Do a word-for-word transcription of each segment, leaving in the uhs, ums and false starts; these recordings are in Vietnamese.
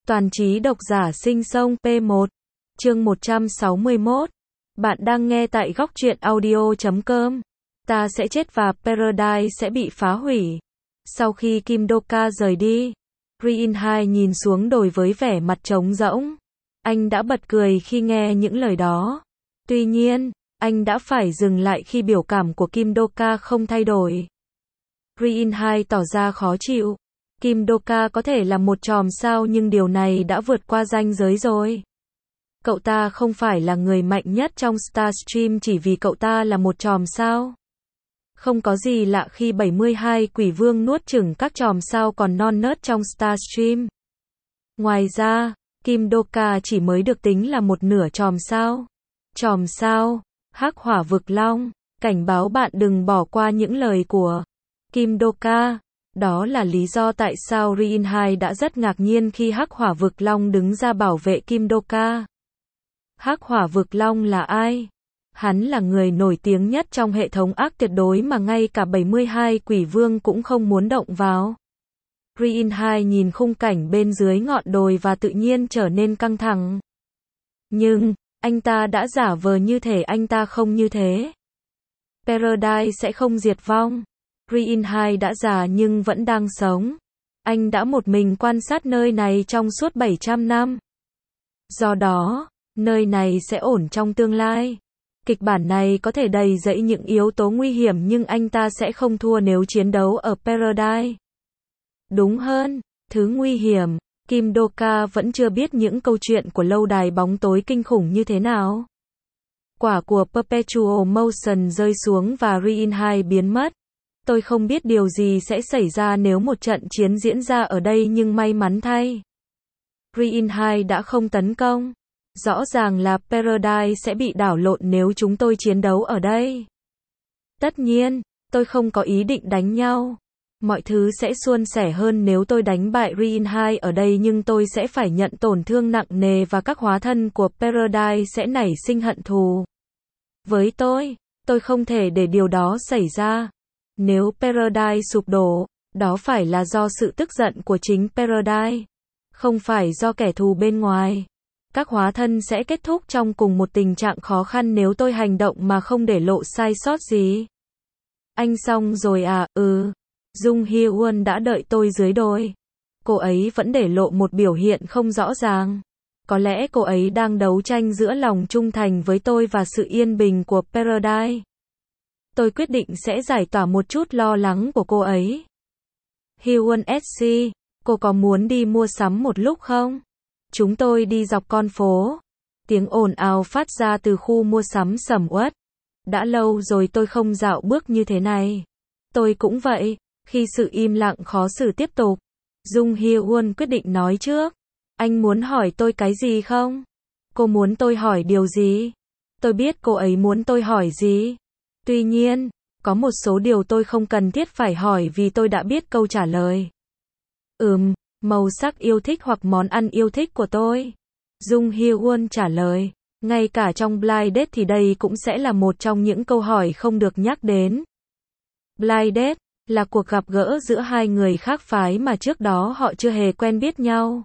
Toàn trí độc giả sinh sông P một, chương một trăm sáu mươi mốt. Bạn đang nghe tại góc truyện audio chấm com. Ta sẽ chết và Paradise sẽ bị phá hủy. Sau khi Kim Do-ka rời đi, Ri In-hai nhìn xuống đồi với vẻ mặt trống rỗng. Anh đã bật cười khi nghe những lời đó. Tuy nhiên, anh đã phải dừng lại khi biểu cảm của Kim Do-ka không thay đổi. Ri In-hai tỏ ra khó chịu. Kim Do-ka có thể là một chòm sao nhưng điều này đã vượt qua ranh giới rồi. Cậu ta không phải là người mạnh nhất trong Starstream chỉ vì cậu ta là một chòm sao. Không có gì lạ khi bảy mươi hai quỷ vương nuốt chửng các chòm sao còn non nớt trong Starstream. Ngoài ra, Kim Do-ka chỉ mới được tính là một nửa chòm sao. Chòm sao, Hắc Hỏa Vực Long, cảnh báo bạn đừng bỏ qua những lời của Kim Do-ka. Đó là lý do tại sao Ri In-hai đã rất ngạc nhiên khi Hắc Hỏa Vực Long đứng ra bảo vệ Kim Do-ka. Hắc Hỏa Vực Long là ai? Hắn là người nổi tiếng nhất trong hệ thống ác tuyệt đối mà ngay cả bảy mươi hai quỷ vương cũng không muốn động vào. Ri In-hai nhìn khung cảnh bên dưới ngọn đồi và tự nhiên trở nên căng thẳng. Nhưng, anh ta đã giả vờ như thể anh ta không như thế. Paradise sẽ không diệt vong. Ri In-hai đã già nhưng vẫn đang sống. Anh đã một mình quan sát nơi này trong suốt bảy trăm năm. Do đó, nơi này sẽ ổn trong tương lai. Kịch bản này có thể đầy dẫy những yếu tố nguy hiểm nhưng anh ta sẽ không thua nếu chiến đấu ở Paradise. Đúng hơn, thứ nguy hiểm, Kim Do-ka vẫn chưa biết những câu chuyện của lâu đài bóng tối kinh khủng như thế nào. Quả của Perpetual Motion rơi xuống và Ri In-hai biến mất. Tôi không biết điều gì sẽ xảy ra nếu một trận chiến diễn ra ở đây nhưng may mắn thay. Ri In-hai đã không tấn công. Rõ ràng là Paradise sẽ bị đảo lộn nếu chúng tôi chiến đấu ở đây. Tất nhiên, tôi không có ý định đánh nhau. Mọi thứ sẽ suôn sẻ hơn nếu tôi đánh bại Ri In-hai ở đây nhưng tôi sẽ phải nhận tổn thương nặng nề và các hóa thân của Paradise sẽ nảy sinh hận thù. Với tôi, tôi không thể để điều đó xảy ra. Nếu Paradise sụp đổ, đó phải là do sự tức giận của chính Paradise, không phải do kẻ thù bên ngoài. Các hóa thân sẽ kết thúc trong cùng một tình trạng khó khăn nếu tôi hành động mà không để lộ sai sót gì. Anh xong rồi à? Ừ. Jung Hye-won đã đợi tôi dưới đồi. Cô ấy vẫn để lộ một biểu hiện không rõ ràng. Có lẽ cô ấy đang đấu tranh giữa lòng trung thành với tôi và sự yên bình của Paradise. Tôi quyết định sẽ giải tỏa một chút lo lắng của cô ấy. Hye-won ét xê, cô có muốn đi mua sắm một lúc không? Chúng tôi đi dọc con phố. Tiếng ồn ào phát ra từ khu mua sắm sầm uất. Đã lâu rồi tôi không dạo bước như thế này. Tôi cũng vậy. Khi sự im lặng khó xử tiếp tục, Jung Hye-won quyết định nói trước. Anh muốn hỏi tôi cái gì không? Cô muốn tôi hỏi điều gì? Tôi biết cô ấy muốn tôi hỏi gì. Tuy nhiên, có một số điều tôi không cần thiết phải hỏi vì tôi đã biết câu trả lời. Ừm, màu sắc yêu thích hoặc món ăn yêu thích của tôi. Jung Hye-won trả lời. Ngay cả trong Blind Date thì đây cũng sẽ là một trong những câu hỏi không được nhắc đến. Blind Date là cuộc gặp gỡ giữa hai người khác phái mà trước đó họ chưa hề quen biết nhau.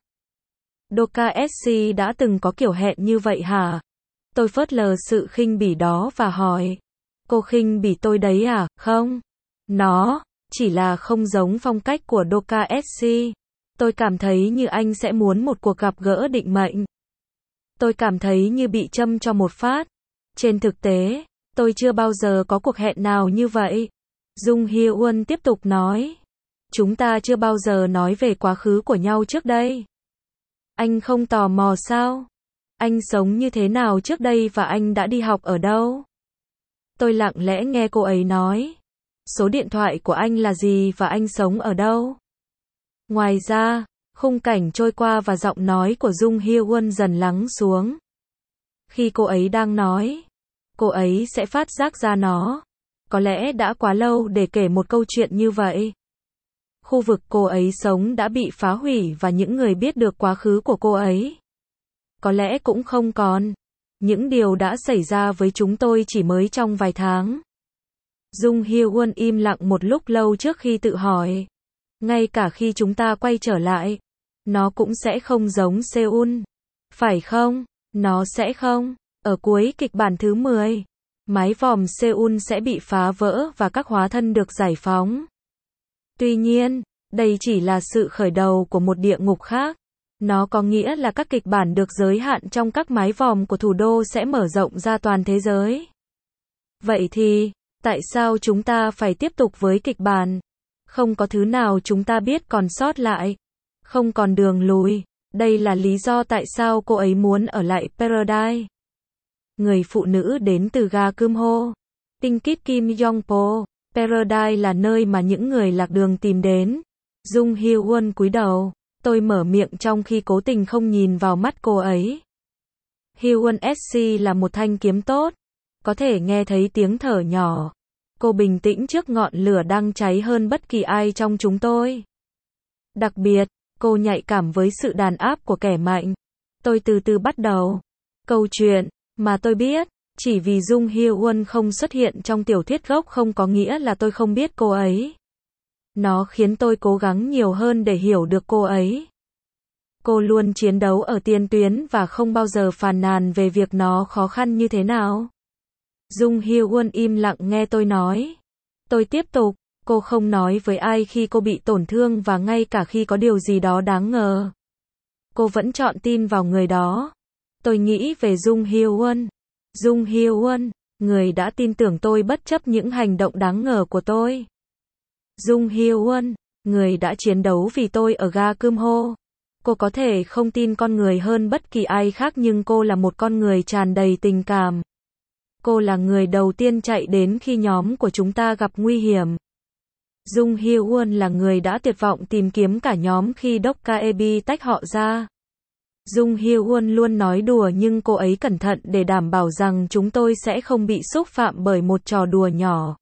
Do-ka ét xê đã từng có kiểu hẹn như vậy hả? Tôi phớt lờ sự khinh bỉ đó và hỏi. Cô khinh bỉ tôi đấy à? Không. Nó chỉ là không giống phong cách của Do-ka ét xê. Tôi cảm thấy như anh sẽ muốn một cuộc gặp gỡ định mệnh. Tôi cảm thấy như bị châm cho một phát. Trên thực tế, tôi chưa bao giờ có cuộc hẹn nào như vậy. Jung Hye-won tiếp tục nói. Chúng ta chưa bao giờ nói về quá khứ của nhau trước đây. Anh không tò mò sao? Anh sống như thế nào trước đây và anh đã đi học ở đâu? Tôi lặng lẽ nghe cô ấy nói. Số điện thoại của anh là gì và anh sống ở đâu? Ngoài ra, khung cảnh trôi qua và giọng nói của Jung Hye-won dần lắng xuống. Khi cô ấy đang nói, cô ấy sẽ phát giác ra nó. Có lẽ đã quá lâu để kể một câu chuyện như vậy. Khu vực cô ấy sống đã bị phá hủy và những người biết được quá khứ của cô ấy có lẽ cũng không còn. Những điều đã xảy ra với chúng tôi chỉ mới trong vài tháng. Jung Hye-won im lặng một lúc lâu trước khi tự hỏi. Ngay cả khi chúng ta quay trở lại, Nó cũng sẽ không giống Seoul. Phải không? Nó sẽ không. Ở cuối kịch bản thứ mười, mái vòm Seoul sẽ bị phá vỡ và các hóa thân được giải phóng. Tuy nhiên, đây chỉ là sự khởi đầu của một địa ngục khác. Nó có nghĩa là các kịch bản được giới hạn trong các mái vòm của thủ đô sẽ mở rộng ra toàn thế giới. Vậy thì, tại sao chúng ta phải tiếp tục với kịch bản? Không có thứ nào chúng ta biết còn sót lại. Không còn đường lùi. Đây là lý do tại sao cô ấy muốn ở lại Paradise. Người phụ nữ đến từ ga Kumho. Tinh Kit Kim Yongpo. Paradise là nơi mà những người lạc đường tìm đến. Jung Hyo Won cúi đầu. Tôi mở miệng trong khi cố tình không nhìn vào mắt cô ấy. Hyo Won ét xê là một thanh kiếm tốt. Có thể nghe thấy tiếng thở nhỏ. Cô bình tĩnh trước ngọn lửa đang cháy hơn bất kỳ ai trong chúng tôi. Đặc biệt, cô nhạy cảm với sự đàn áp của kẻ mạnh. Tôi từ từ bắt đầu. Câu chuyện mà tôi biết, chỉ vì Jung Hyo Won không xuất hiện trong tiểu thuyết gốc không có nghĩa là tôi không biết cô ấy. Nó khiến tôi cố gắng nhiều hơn để hiểu được cô ấy. Cô luôn chiến đấu ở tiền tuyến và không bao giờ phàn nàn về việc nó khó khăn như thế nào. Jung Hyo Won im lặng nghe tôi nói. Tôi tiếp tục, cô không nói với ai khi cô bị tổn thương và ngay cả khi có điều gì đó đáng ngờ. Cô vẫn chọn tin vào người đó. Tôi nghĩ về Jung Hyo Won. Jung Hyo Won, người đã tin tưởng tôi bất chấp những hành động đáng ngờ của tôi. Jung Hyo Won, người đã chiến đấu vì tôi ở ga Kumho. Cô có thể không tin con người hơn bất kỳ ai khác nhưng cô là một con người tràn đầy tình cảm. Cô là người đầu tiên chạy đến khi nhóm của chúng ta gặp nguy hiểm. Jung Hyo Won là người đã tuyệt vọng tìm kiếm cả nhóm khi Dokkaebi tách họ ra. Jung Hyo Won luôn nói đùa nhưng cô ấy cẩn thận để đảm bảo rằng chúng tôi sẽ không bị xúc phạm bởi một trò đùa nhỏ.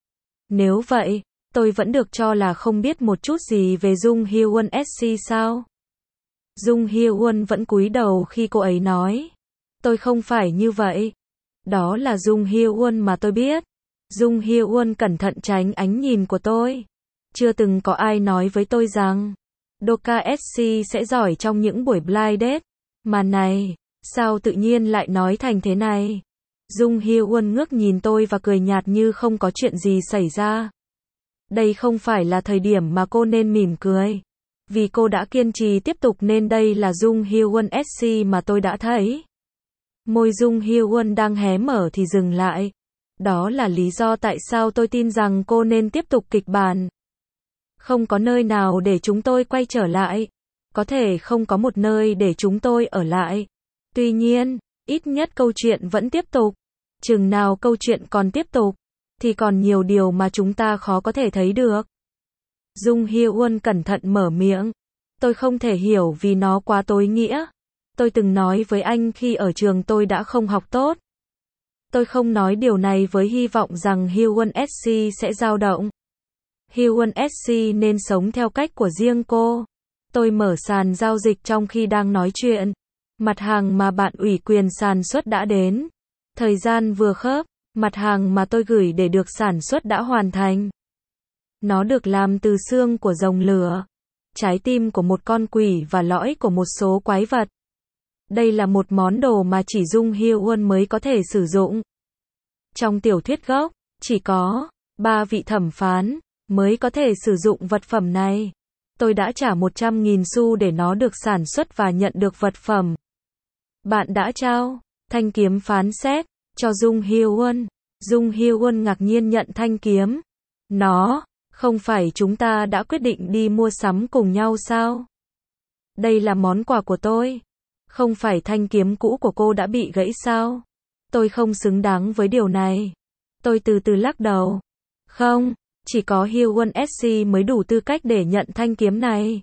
Nếu vậy, tôi vẫn được cho là không biết một chút gì về Jung Hyo Won ét xê sao? Jung Hyo Won vẫn cúi đầu khi cô ấy nói. Tôi không phải như vậy. Đó là Jung Hyo Won mà tôi biết. Jung Hyo Won cẩn thận tránh ánh nhìn của tôi. Chưa từng có ai nói với tôi rằng Doka ét xê sẽ giỏi trong những buổi blind date. Mà này, sao tự nhiên lại nói thành thế này? Jung Hyo Won ngước nhìn tôi và cười nhạt như không có chuyện gì xảy ra. Đây không phải là thời điểm mà cô nên mỉm cười. Vì cô đã kiên trì tiếp tục nên đây là Jung Hyo Won ét xê mà tôi đã thấy. Môi Jung Hyo Won đang hé mở thì dừng lại. Đó là lý do tại sao tôi tin rằng cô nên tiếp tục kịch bản. Không có nơi nào để chúng tôi quay trở lại. Có thể không có một nơi để chúng tôi ở lại. Tuy nhiên, ít nhất câu chuyện vẫn tiếp tục. Chừng nào câu chuyện còn tiếp tục, thì còn nhiều điều mà chúng ta khó có thể thấy được. Jung Hyo Won cẩn thận mở miệng. Tôi không thể hiểu vì nó quá tối nghĩa. Tôi từng nói với anh khi ở trường tôi đã không học tốt. Tôi không nói điều này với hy vọng rằng Hyo Won ét xê sẽ dao động. Hyo Won ét xê nên sống theo cách của riêng cô. Tôi mở sàn giao dịch trong khi đang nói chuyện. Mặt hàng mà bạn ủy quyền sản xuất đã đến. Thời gian vừa khớp. Mặt hàng mà tôi gửi để được sản xuất đã hoàn thành. Nó được làm từ xương của rồng lửa, trái tim của một con quỷ và lõi của một số quái vật. Đây là một món đồ mà chỉ Jung Hyo Won mới có thể sử dụng. Trong tiểu thuyết gốc, chỉ có ba vị thẩm phán mới có thể sử dụng vật phẩm này. Tôi đã trả một trăm nghìn xu để nó được sản xuất và nhận được vật phẩm. Bạn đã trao thanh kiếm phán xét cho Jung Hyo Won. Jung Hyo Won ngạc nhiên nhận thanh kiếm. Nó, không phải chúng ta đã quyết định đi mua sắm cùng nhau sao? Đây là món quà của tôi. Không phải thanh kiếm cũ của cô đã bị gãy sao? Tôi không xứng đáng với điều này. Tôi từ từ lắc đầu. Không, chỉ có Hyo Won ét xê mới đủ tư cách để nhận thanh kiếm này.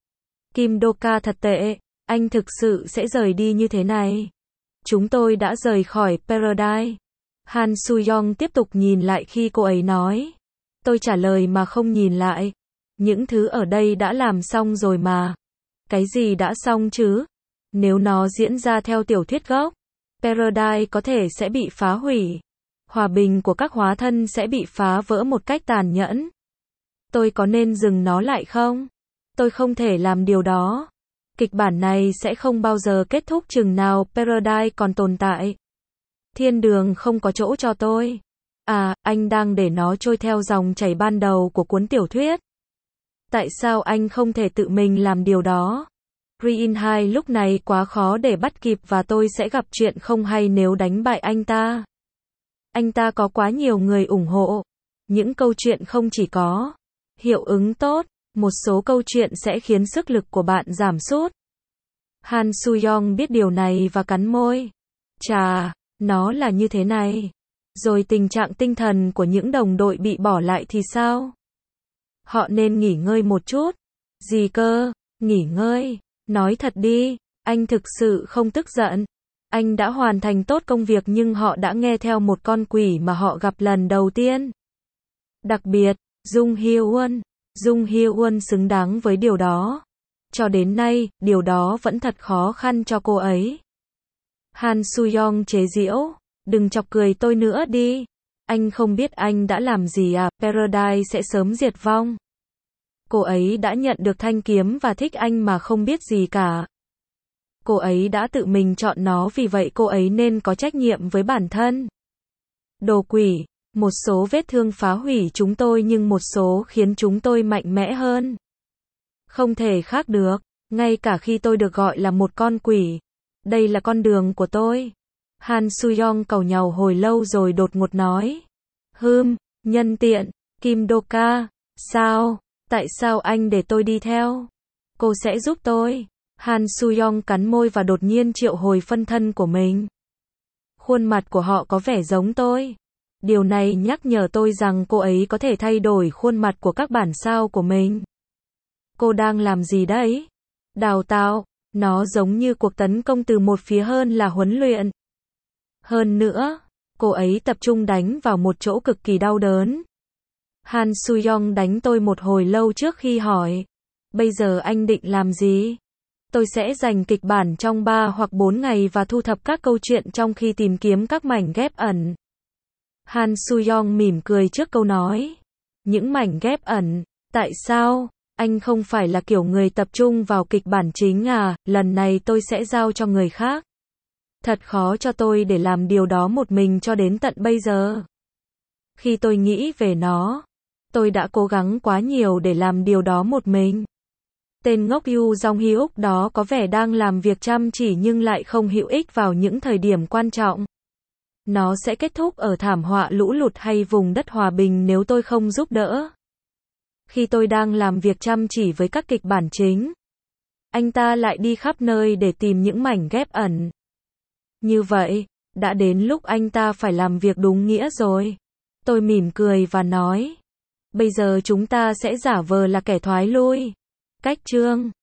Kim Doka thật tệ, anh thực sự sẽ rời đi như thế này. Chúng tôi đã rời khỏi Paradise. Han Soo-young tiếp tục nhìn lại khi cô ấy nói. Tôi trả lời mà không nhìn lại. Những thứ ở đây đã làm xong rồi mà. Cái gì đã xong chứ? Nếu nó diễn ra theo tiểu thuyết gốc, Paradise có thể sẽ bị phá hủy. Hòa bình của các hóa thân sẽ bị phá vỡ một cách tàn nhẫn. Tôi có nên dừng nó lại không? Tôi không thể làm điều đó. Kịch bản này sẽ không bao giờ kết thúc chừng nào Paradise còn tồn tại. Thiên đường không có chỗ cho tôi. À, anh đang để nó trôi theo dòng chảy ban đầu của cuốn tiểu thuyết. Tại sao anh không thể tự mình làm điều đó? Green hai lúc này quá khó để bắt kịp và tôi sẽ gặp chuyện không hay nếu đánh bại anh ta. Anh ta có quá nhiều người ủng hộ. Những câu chuyện không chỉ có hiệu ứng tốt, một số câu chuyện sẽ khiến sức lực của bạn giảm sút. Han Soo-young biết điều này và cắn môi. Chà, nó là như thế này. Rồi tình trạng tinh thần của những đồng đội bị bỏ lại thì sao? Họ nên nghỉ ngơi một chút. Gì cơ? Nghỉ ngơi? Nói thật đi, anh thực sự không tức giận. Anh đã hoàn thành tốt công việc nhưng họ đã nghe theo một con quỷ mà họ gặp lần đầu tiên. Đặc biệt, Jung Hye-won. Jung Hye-won xứng đáng với điều đó. Cho đến nay, điều đó vẫn thật khó khăn cho cô ấy. Han Soo-young chế giễu. Đừng chọc cười tôi nữa đi. Anh không biết anh đã làm gì à, Paradise sẽ sớm diệt vong. Cô ấy đã nhận được thanh kiếm và thích anh mà không biết gì cả. Cô ấy đã tự mình chọn nó vì vậy cô ấy nên có trách nhiệm với bản thân. Đồ quỷ, một số vết thương phá hủy chúng tôi nhưng một số khiến chúng tôi mạnh mẽ hơn. Không thể khác được, ngay cả khi tôi được gọi là một con quỷ. Đây là con đường của tôi. Han Soo-young càu nhàu hồi lâu rồi đột ngột nói. Hừm, nhân tiện, Kim Do-ka, sao? Tại sao anh để tôi đi theo? Cô sẽ giúp tôi. Han Soo-young cắn môi và đột nhiên triệu hồi phân thân của mình. Khuôn mặt của họ có vẻ giống tôi. Điều này nhắc nhở tôi rằng cô ấy có thể thay đổi khuôn mặt của các bản sao của mình. Cô đang làm gì đấy? Đào tạo, nó giống như cuộc tấn công từ một phía hơn là huấn luyện. Hơn nữa, cô ấy tập trung đánh vào một chỗ cực kỳ đau đớn. Han Soo-young đánh tôi một hồi lâu trước khi hỏi. Bây giờ anh định làm gì? Tôi sẽ dành kịch bản trong ba hoặc bốn ngày và thu thập các câu chuyện trong khi tìm kiếm các mảnh ghép ẩn. Han Soo-young mỉm cười trước câu nói. Những mảnh ghép ẩn, tại sao? Anh không phải là kiểu người tập trung vào kịch bản chính à, lần này tôi sẽ giao cho người khác. Thật khó cho tôi để làm điều đó một mình cho đến tận bây giờ. Khi tôi nghĩ về nó, tôi đã cố gắng quá nhiều để làm điều đó một mình. Tên ngốc Yoo Jong-hyuk đó có vẻ đang làm việc chăm chỉ nhưng lại không hữu ích vào những thời điểm quan trọng. Nó sẽ kết thúc ở thảm họa lũ lụt hay vùng đất hòa bình nếu tôi không giúp đỡ. Khi tôi đang làm việc chăm chỉ với các kịch bản chính, anh ta lại đi khắp nơi để tìm những mảnh ghép ẩn. Như vậy, đã đến lúc anh ta phải làm việc đúng nghĩa rồi. Tôi mỉm cười và nói. Bây giờ chúng ta sẽ giả vờ là kẻ thoái lui. Cách chương